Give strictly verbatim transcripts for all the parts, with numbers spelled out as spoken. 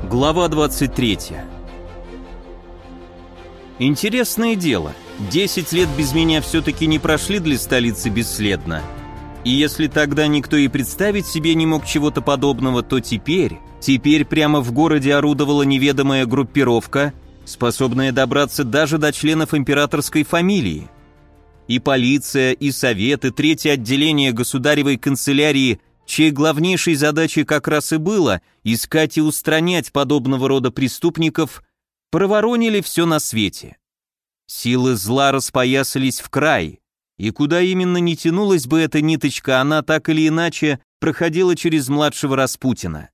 Глава двадцать третья. Интересное дело, десять лет без меня все-таки не прошли для столицы бесследно. И если тогда никто и представить себе не мог чего-то подобного, то теперь, теперь прямо в городе орудовала неведомая группировка, способная добраться даже до членов императорской фамилии. И полиция, и совет, и третье отделение государевой канцелярии, чьей главнейшей задачей как раз и было искать и устранять подобного рода преступников, проворонили все на свете. Силы зла распоясались в край, и куда именно не тянулась бы эта ниточка, она так или иначе проходила через младшего Распутина.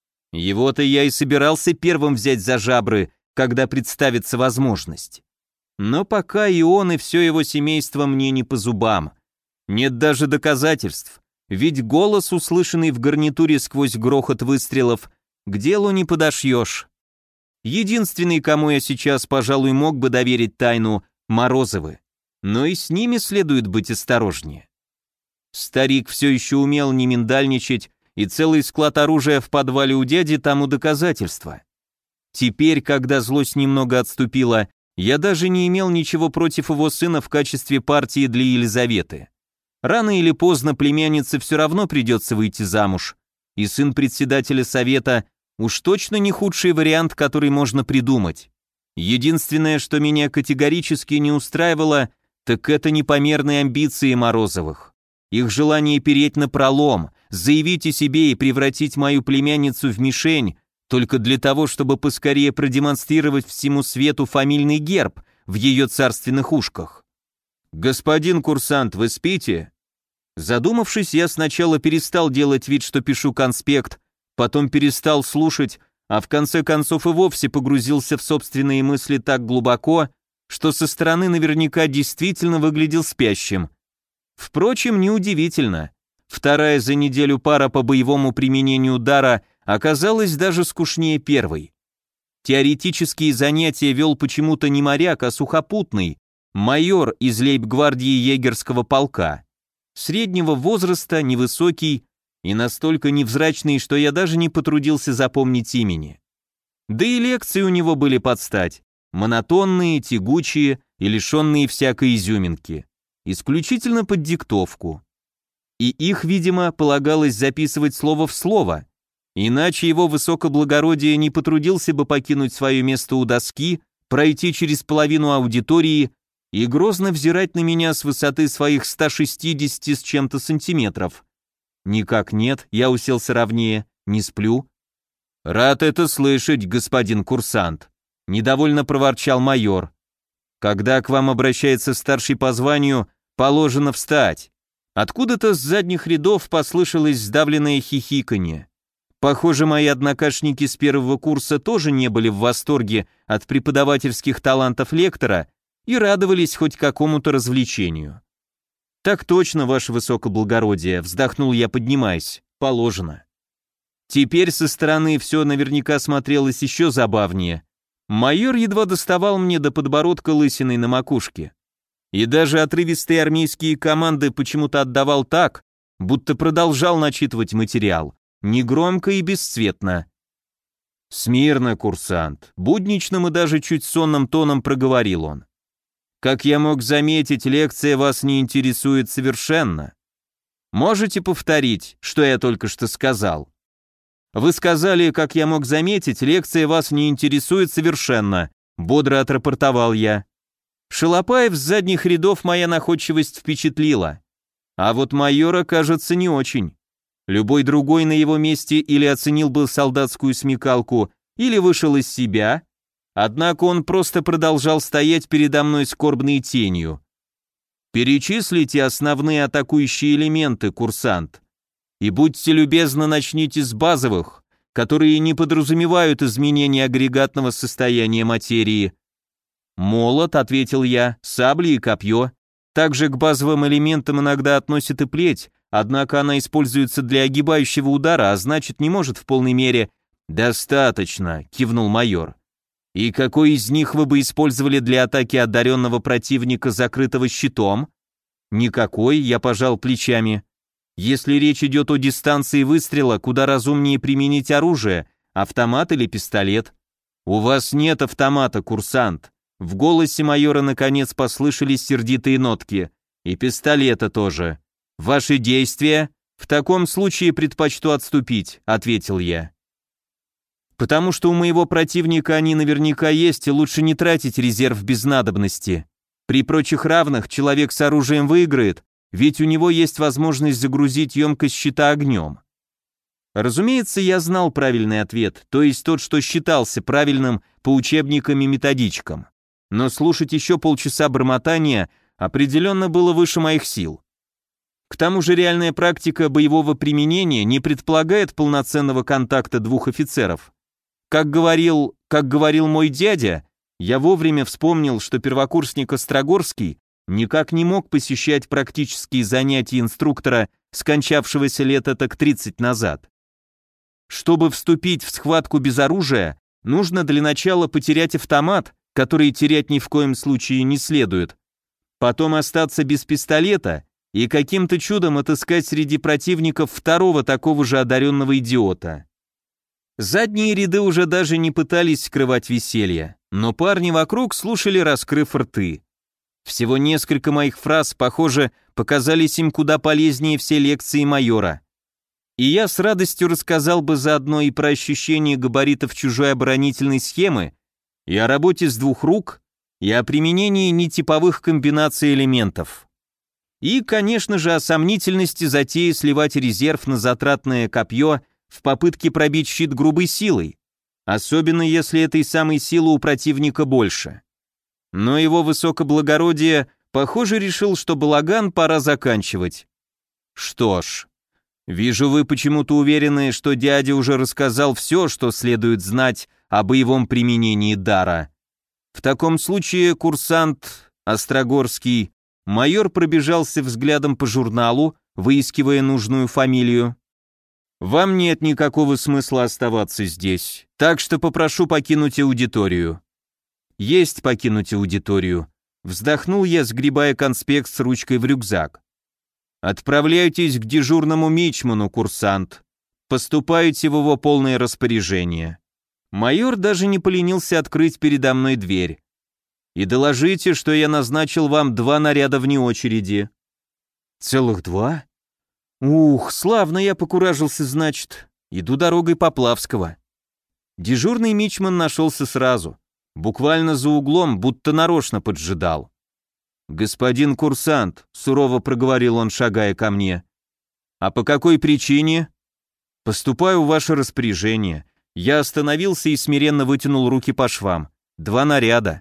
Его-то я и собирался первым взять за жабры, когда представится возможность. Но пока и он, и все его семейство мне не по зубам. Нет даже доказательств. Ведь голос, услышанный в гарнитуре сквозь грохот выстрелов, к делу не подошьешь. Единственный, кому я сейчас, пожалуй, мог бы доверить тайну, Морозовы. Но и с ними следует быть осторожнее. Старик все еще умел не миндальничать, и целый склад оружия в подвале у дяди тому доказательство. Теперь, когда злость немного отступила, я даже не имел ничего против его сына в качестве партии для Елизаветы. Рано или поздно племяннице все равно придется выйти замуж, и сын председателя совета уж точно не худший вариант, который можно придумать. Единственное, что меня категорически не устраивало, так это непомерные амбиции Морозовых. Их желание переть напролом, заявить о себе и превратить мою племянницу в мишень только для того, чтобы поскорее продемонстрировать всему свету фамильный герб в ее царственных ушках. «Господин курсант, вы спите?» Задумавшись, я сначала перестал делать вид, что пишу конспект, потом перестал слушать, а в конце концов и вовсе погрузился в собственные мысли так глубоко, что со стороны наверняка действительно выглядел спящим. Впрочем, неудивительно. Вторая за неделю пара по боевому применению дара оказалась даже скучнее первой. Теоретические занятия вел почему-то не моряк, а сухопутный, майор из лейб-гвардии егерского полка. Среднего возраста, невысокий и настолько невзрачный, что я даже не потрудился запомнить имени. Да и лекции у него были под стать, монотонные, тягучие и лишенные всякой изюминки, исключительно под диктовку. И их, видимо, полагалось записывать слово в слово, иначе его высокоблагородие не потрудился бы покинуть свое место у доски, пройти через половину аудитории и грозно взирать на меня с высоты своих ста шестидесяти с чем-то сантиметров. Никак нет, я уселся ровнее, не сплю. «Рад это слышать, господин курсант», — недовольно проворчал майор. «Когда к вам обращается старший по званию, положено встать». Откуда-то с задних рядов послышалось сдавленное хихиканье. Похоже, мои однокашники с первого курса тоже не были в восторге от преподавательских талантов лектора и радовались хоть какому-то развлечению. «Так точно, ваше высокоблагородие», — вздохнул я, поднимаясь, — «положено». Теперь со стороны все наверняка смотрелось еще забавнее. Майор едва доставал мне до подбородка лысиной на макушке. И даже отрывистые армейские команды почему-то отдавал так, будто продолжал начитывать материал, негромко и бесцветно. «Смирно, курсант», — будничным и даже чуть сонным тоном проговорил он. «Как я мог заметить, лекция вас не интересует совершенно. Можете повторить, что я только что сказал?» «Вы сказали, как я мог заметить, лекция вас не интересует совершенно», — бодро отрапортовал я. Шалопаев с задних рядов моя находчивость впечатлила. А вот майора, кажется, не очень. Любой другой на его месте или оценил бы солдатскую смекалку, или вышел из себя. Однако он просто продолжал стоять передо мной скорбной тенью. «Перечислите основные атакующие элементы, курсант. И будьте любезны, начните с базовых, которые не подразумевают изменения агрегатного состояния материи». «Молот», — ответил я, — «сабли и копье». Также к базовым элементам иногда относят и плеть, однако она используется для огибающего удара, а значит не может в полной мере... «Достаточно», — кивнул майор. «И какой из них вы бы использовали для атаки одаренного противника, закрытого щитом?» «Никакой», — я пожал плечами. «Если речь идет о дистанции выстрела, куда разумнее применить оружие, Автомат или пистолет? У вас нет автомата, курсант. В голосе майора наконец послышались сердитые нотки. И пистолета тоже. Ваши действия? В таком случае предпочту отступить, ответил я. Потому что у моего противника они наверняка есть, и лучше не тратить резерв без надобности. При прочих равных человек с оружием выиграет, ведь у него есть возможность загрузить емкость щита огнем. Разумеется, я знал правильный ответ, то есть тот, что считался правильным по учебникам и методичкам. Но слушать еще полчаса бормотания определенно было выше моих сил. К тому же реальная практика боевого применения не предполагает полноценного контакта двух офицеров. Как говорил, как говорил мой дядя, я вовремя вспомнил, что первокурсник Острогорский никак не мог посещать практические занятия инструктора, скончавшегося лет этак тридцать назад. Чтобы вступить в схватку без оружия, нужно для начала потерять автомат, который терять ни в коем случае не следует, потом остаться без пистолета и каким-то чудом отыскать среди противников второго такого же одаренного идиота. Задние ряды уже даже не пытались скрывать веселье, но парни вокруг слушали, раскрыв рты. Всего несколько моих фраз, похоже, показались им куда полезнее всей лекции майора. И я с радостью рассказал бы заодно и про ощущение габаритов чужой оборонительной схемы, и о работе с двух рук, и о применении нетиповых комбинаций элементов. И, конечно же, о сомнительности затеи сливать резерв на затратное копье в попытке пробить щит грубой силой, особенно если этой самой силы у противника больше. Но его высокоблагородие, похоже, решил, что балаган пора заканчивать. Что ж, вижу, вы почему-то уверены, что дядя уже рассказал все, что следует знать о боевом применении дара. В таком случае курсант Острогорский, майор пробежался взглядом по журналу, выискивая нужную фамилию. Вам нет никакого смысла оставаться здесь, так что попрошу покинуть аудиторию. Есть покинуть аудиторию. Вздохнул я, сгребая конспект с ручкой в рюкзак. Отправляйтесь к дежурному мичману, курсант. Поступайте в его полное распоряжение. Майор даже не поленился открыть передо мной дверь. И доложите, что я назначил вам два наряда вне очереди. Целых два? Ух, славно я покуражился, значит. Иду дорогой Поплавского. Дежурный мичман нашелся сразу. Буквально за углом, будто нарочно поджидал. «Господин курсант», — сурово проговорил он, шагая ко мне. «А по какой причине?» «Поступаю в ваше распоряжение». Я остановился и смиренно вытянул руки по швам. Два наряда.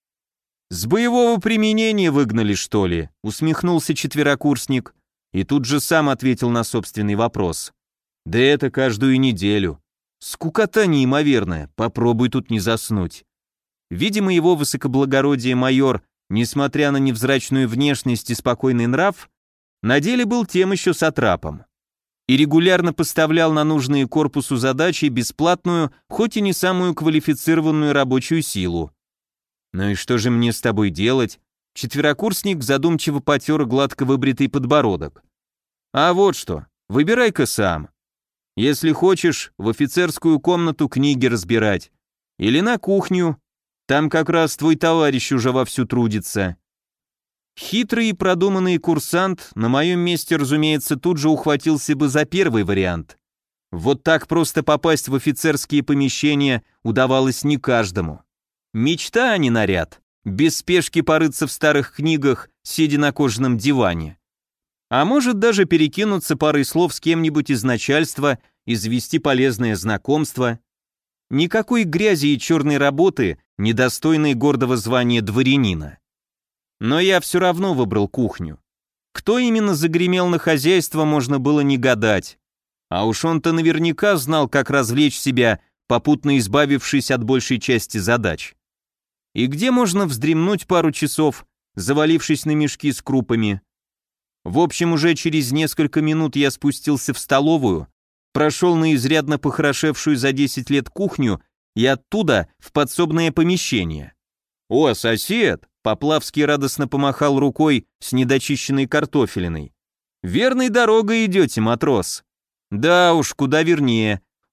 «С боевого применения выгнали, что ли?» — усмехнулся четверокурсник. И тут же сам ответил на собственный вопрос. «Да это каждую неделю. Скукота неимоверная, попробуй тут не заснуть». Видимо, его высокоблагородие майор, несмотря на невзрачную внешность и спокойный нрав, на деле был тем еще сатрапом. И регулярно поставлял на нужные корпусу задачи бесплатную, хоть и не самую квалифицированную рабочую силу. «Ну и что же мне с тобой делать?» Четверокурсник задумчиво потер гладко выбритый подбородок. «А вот что, выбирай-ка сам. Если хочешь, в офицерскую комнату книги разбирать. Или на кухню. Там как раз твой товарищ уже вовсю трудится». Хитрый и продуманный курсант на моем месте, разумеется, тут же ухватился бы за первый вариант. Вот так просто попасть в офицерские помещения удавалось не каждому. Мечта, а не наряд. Без спешки порыться в старых книгах, сидя на кожаном диване. А может даже перекинуться парой слов с кем-нибудь из начальства и завести полезное знакомство. Никакой грязи и черной работы, недостойной гордого звания дворянина. Но я все равно выбрал кухню. Кто именно загремел на хозяйство, можно было не гадать. А уж он-то наверняка знал, как развлечь себя, попутно избавившись от большей части задач. И где можно вздремнуть пару часов, завалившись на мешки с крупами. В общем, уже через несколько минут я спустился в столовую, прошел на изрядно похорошевшую за десять лет кухню и оттуда в подсобное помещение. «О, сосед!» — Поплавский радостно помахал рукой с недочищенной картофелиной. «Верной дорогой идете, матрос». «Да уж, куда вернее»,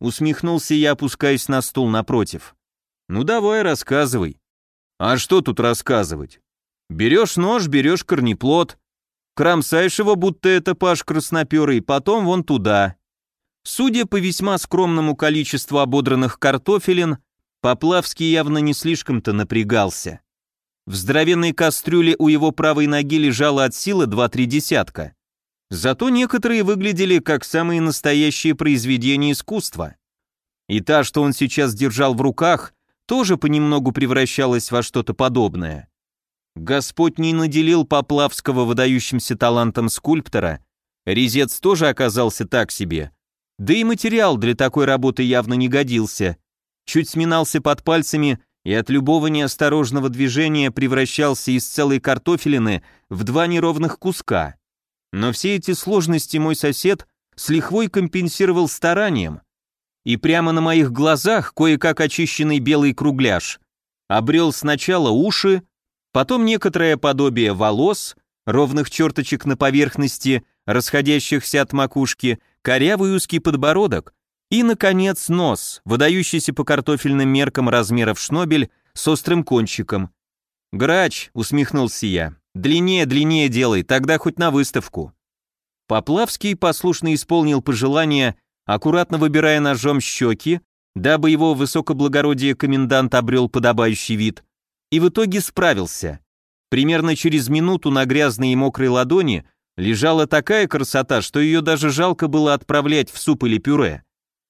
усмехнулся я, опускаясь на стул напротив. Ну давай, рассказывай. А что тут рассказывать? Берешь нож, берешь корнеплод, кромсаешь его, будто это паш красноперый, потом вон туда. Судя по весьма скромному количеству ободранных картофелин, Поплавский явно не слишком-то напрягался. В здоровенной кастрюле у его правой ноги лежало от силы два-три десятка. Зато некоторые выглядели как самые настоящие произведения искусства. И та, что он сейчас держал в руках, тоже понемногу превращалась во что-то подобное. Господь не наделил Поплавского выдающимся талантом скульптора, резец тоже оказался так себе, да и материал для такой работы явно не годился, чуть сминался под пальцами и от любого неосторожного движения превращался из целой картофелины в два неровных куска. Но все эти сложности мой сосед с лихвой компенсировал старанием, и прямо на моих глазах кое-как очищенный белый кругляш обрел сначала уши, потом некоторое подобие волос, ровных черточек на поверхности, расходящихся от макушки, корявый узкий подбородок и, наконец, нос, выдающийся по картофельным меркам размеров шнобель с острым кончиком. «Грач», — усмехнулся я, — «длиннее, длиннее делай, тогда хоть на выставку». Поплавский послушно исполнил пожелание, аккуратно выбирая ножом щеки, дабы его высокоблагородие комендант обрел подобающий вид, и в итоге справился. Примерно через минуту на грязной и мокрой ладони лежала такая красота, что ее даже жалко было отправлять в суп или пюре.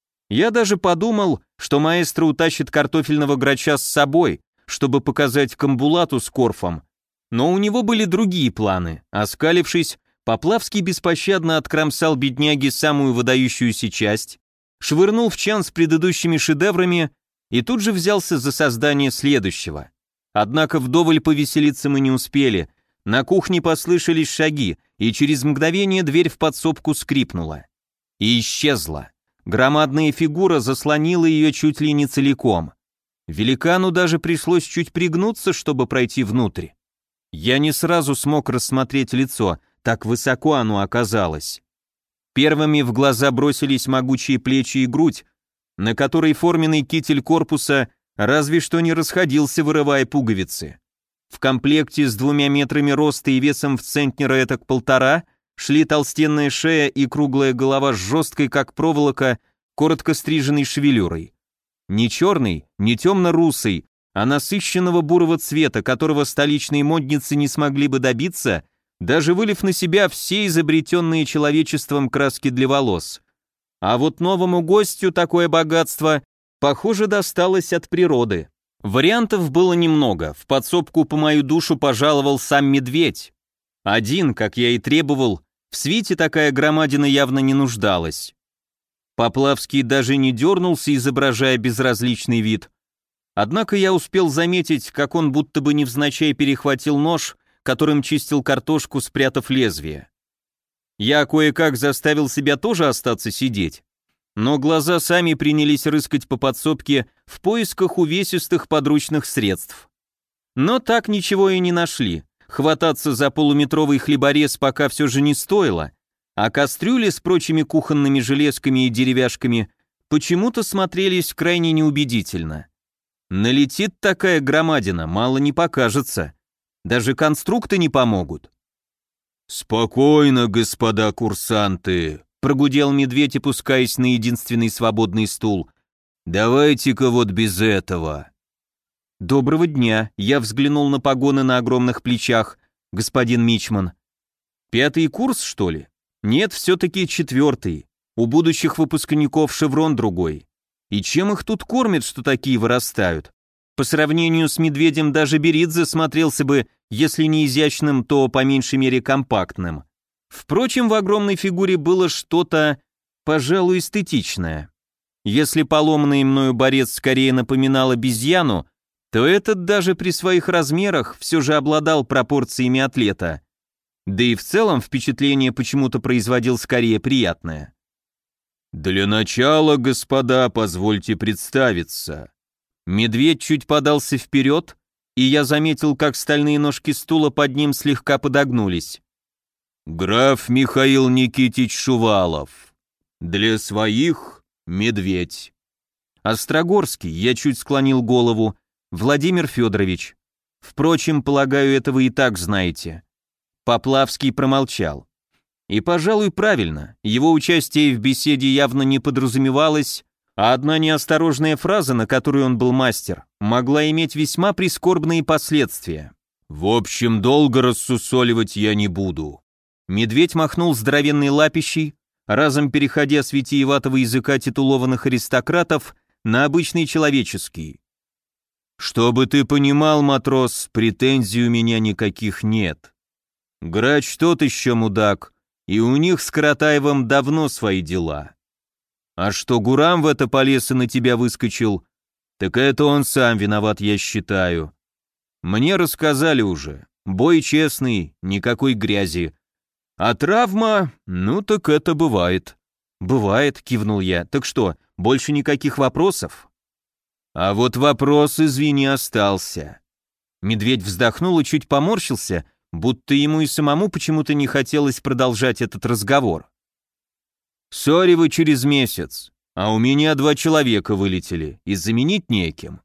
Я даже подумал, что маэстро утащит картофельного грача с собой, чтобы показать Камбулату с Корфом, но у него были другие планы. Оскалившись, Поплавский беспощадно откромсал бедняге самую выдающуюся часть, швырнул в чан с предыдущими шедеврами и тут же взялся за создание следующего. Однако вдоволь повеселиться мы не успели, на кухне послышались шаги, и через мгновение дверь в подсобку скрипнула. И исчезла. Громадная фигура заслонила ее чуть ли не целиком. Великану даже пришлось чуть пригнуться, чтобы пройти внутрь. Я не сразу смог рассмотреть лицо, так высоко оно оказалось. Первыми в глаза бросились могучие плечи и грудь, на которой форменный китель корпуса разве что не расходился, вырывая пуговицы. В комплекте с двумя метрами роста и весом в центнера этак полтора шли толстенная шея и круглая голова с жесткой, как проволока, коротко стриженной шевелюрой. Не черный, не темно-русый, а насыщенного бурого цвета, которого столичные модницы не смогли бы добиться, даже вылив на себя все изобретенные человечеством краски для волос. А вот новому гостю такое богатство, похоже, досталось от природы. Вариантов было немного, в подсобку по мою душу пожаловал сам медведь. Один, как я и требовал, в свите такая громадина явно не нуждалась. Поплавский даже не дернулся, изображая безразличный вид. Однако я успел заметить, как он будто бы невзначай перехватил нож, которым чистил картошку, спрятав лезвие. Я кое-как заставил себя тоже остаться сидеть, но глаза сами принялись рыскать по подсобке в поисках увесистых подручных средств. Но так ничего и не нашли. Хвататься за полуметровый хлеборез пока все же не стоило, а кастрюли с прочими кухонными железками и деревяшками почему-то смотрелись крайне неубедительно. Налетит такая громадина, мало не покажется. Даже конструкты не помогут. «Спокойно, господа курсанты», — прогудел медведь, опускаясь на единственный свободный стул. «Давайте-ка вот без этого». «Доброго дня», — я взглянул на погоны на огромных плечах, господин мичман. «Пятый курс, что ли? Нет, все-таки четвертый. У будущих выпускников шеврон другой. И чем их тут кормят, что такие вырастают? По сравнению с медведем даже Беридзе смотрелся бы, если не изящным, то по меньшей мере компактным. Впрочем, в огромной фигуре было что-то, пожалуй, эстетичное. Если поломанный мною борец скорее напоминал обезьяну, то этот даже при своих размерах все же обладал пропорциями атлета. Да и в целом впечатление почему-то производил скорее приятное. «Для начала, господа, позвольте представиться». Медведь чуть подался вперед, и я заметил, как стальные ножки стула под ним слегка подогнулись. «Граф Михаил Никитич Шувалов. Для своих Медведь. Острогорский, я чуть склонил голову, Владимир Федорович. Впрочем, полагаю, это вы и так знаете. Поплавский промолчал. И, пожалуй, правильно, его участие в беседе явно не подразумевалось, а одна неосторожная фраза, на которую он был мастер, могла иметь весьма прискорбные последствия. «В общем, долго рассусоливать я не буду». Медведь махнул здоровенной лапищей, разом переходя с витиеватого языка титулованных аристократов на обычный человеческий. «Чтобы ты понимал, матрос, претензий у меня никаких нет. Грач тот еще мудак, и у них с Каратаевым давно свои дела. А что Гурам в это полез и на тебя выскочил, так это он сам виноват, я считаю. Мне рассказали уже, бой честный, никакой грязи. А травма, ну так это бывает». «Бывает», — кивнул я. «Так что, больше никаких вопросов?» «А вот вопрос, извини, остался». Медведь вздохнул и чуть поморщился, будто ему и самому почему-то не хотелось продолжать этот разговор. «Ссори вы через месяц, а у меня два человека вылетели, и заменить некем».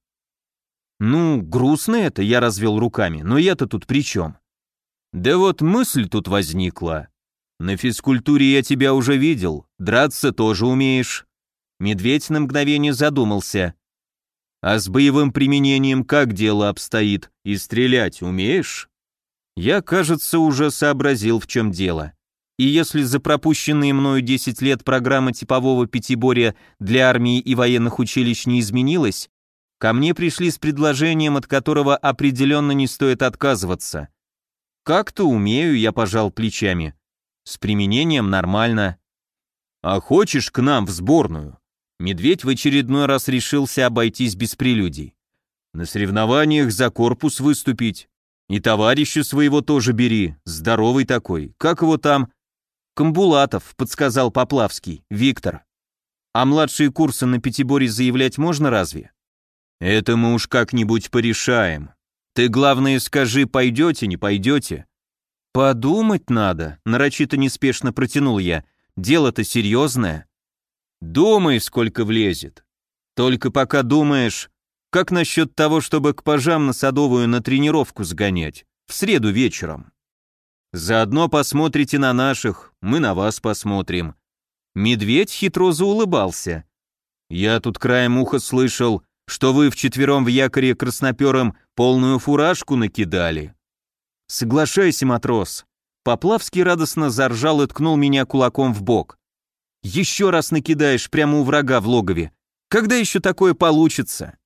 «Ну, грустно это», — я развел руками, «но я-то тут при чем?» «Да вот мысль тут возникла. На физкультуре я тебя уже видел, драться тоже умеешь». Медведь на мгновение задумался. «А с боевым применением как дело обстоит, и стрелять умеешь?» Я, кажется, уже сообразил, в чем дело. И если за пропущенные мною десять лет программа типового пятиборья для армии и военных училищ не изменилась, ко мне пришли с предложением, от которого определенно не стоит отказываться. «Как-то умею», — я пожал плечами. «С применением нормально». «А хочешь к нам в сборную?» Медведь в очередной раз решился обойтись без прелюдий. «На соревнованиях за корпус выступить. И товарища своего тоже бери, здоровый такой. Как его там?» «Камбулатов», — подсказал Поплавский, Виктор. «А младшие курсы на пятиборье заявлять можно разве?» «Это мы уж как-нибудь порешаем. Ты, главное, скажи, пойдете, не пойдете?» «Подумать надо», — нарочито неспешно протянул я. «Дело-то серьезное». «Думай, сколько влезет. Только пока думаешь, как насчет того, чтобы к пажам на Садовую на тренировку сгонять, в среду вечером? Заодно посмотрите на наших, мы на вас посмотрим». Медведь хитро заулыбался. «Я тут краем уха слышал, что вы вчетвером в якоре краснопером полную фуражку накидали». «Соглашайся, матрос». Поплавский радостно заржал и ткнул меня кулаком в бок. «Еще раз накидаешь прямо у врага в логове. Когда еще такое получится?»